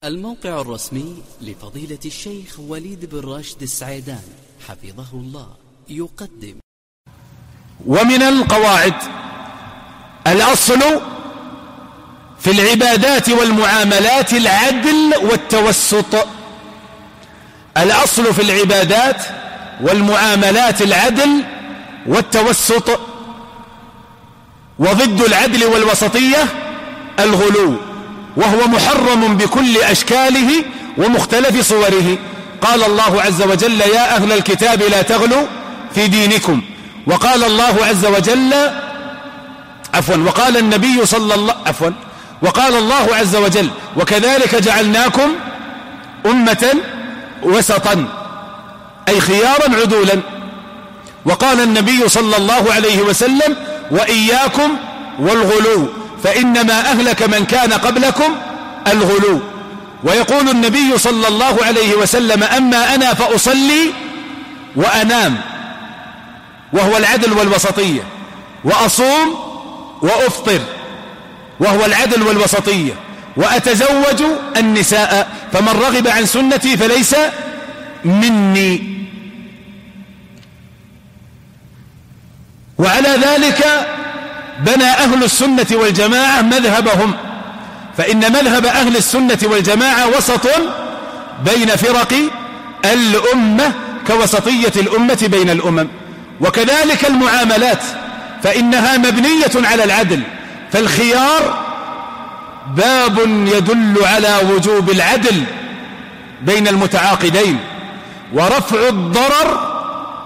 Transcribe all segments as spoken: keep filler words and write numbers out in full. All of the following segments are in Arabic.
الموقع الرسمي لفضيلة الشيخ وليد بن راشد السعيدان حفظه الله يقدم. ومن القواعد: الأصل في العبادات والمعاملات العدل والتوسط. الأصل في العبادات والمعاملات العدل والتوسط، وضد العدل والوسطية الغلو، وهو محرم بكل أشكاله ومختلف صوره. قال الله عز وجل: يا أهل الكتاب لا تغلوا في دينكم. وقال الله عز وجل عفوا وقال النبي صلى الله عفوا وقال الله عز وجل: وكذلك جعلناكم أمة وسطا، أي خيارا عدولا. وقال النبي صلى الله عليه وسلم: وإياكم والغلو فإنما أهلك من كان قبلكم الغلو. ويقول النبي صلى الله عليه وسلم: أما أنا فأصلي وأنام، وهو العدل والوسطية، وأصوم وأفطر، وهو العدل والوسطية، وأتزوج النساء، فمن رغب عن سنتي فليس مني. وعلى ذلك بنى أهل السنة والجماعة مذهبهم، فإن مذهب أهل السنة والجماعة وسط بين فرق الأمة كوسطية الأمة بين الأمم. وكذلك المعاملات، فإنها مبنية على العدل، فالخيار باب يدل على وجوب العدل بين المتعاقدين، ورفع الضرر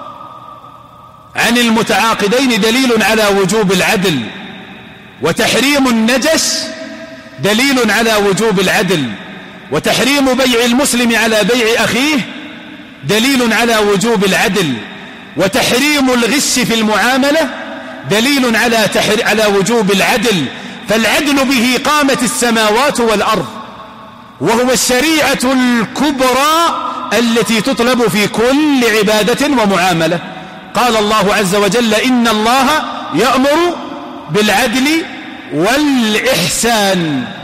عن المتعاقدين دليل على وجوب العدل، وتحريم النجس دليل على وجوب العدل، وتحريم بيع المسلم على بيع أخيه دليل على وجوب العدل، وتحريم الغش في المعاملة دليل على تحر... على وجوب العدل. فالعدل به قامت السماوات والأرض، وهو الشريعة الكبرى التي تطلب في كل عبادة ومعاملة. قال الله عز وجل: إن الله يأمر بالعدل والإحسان.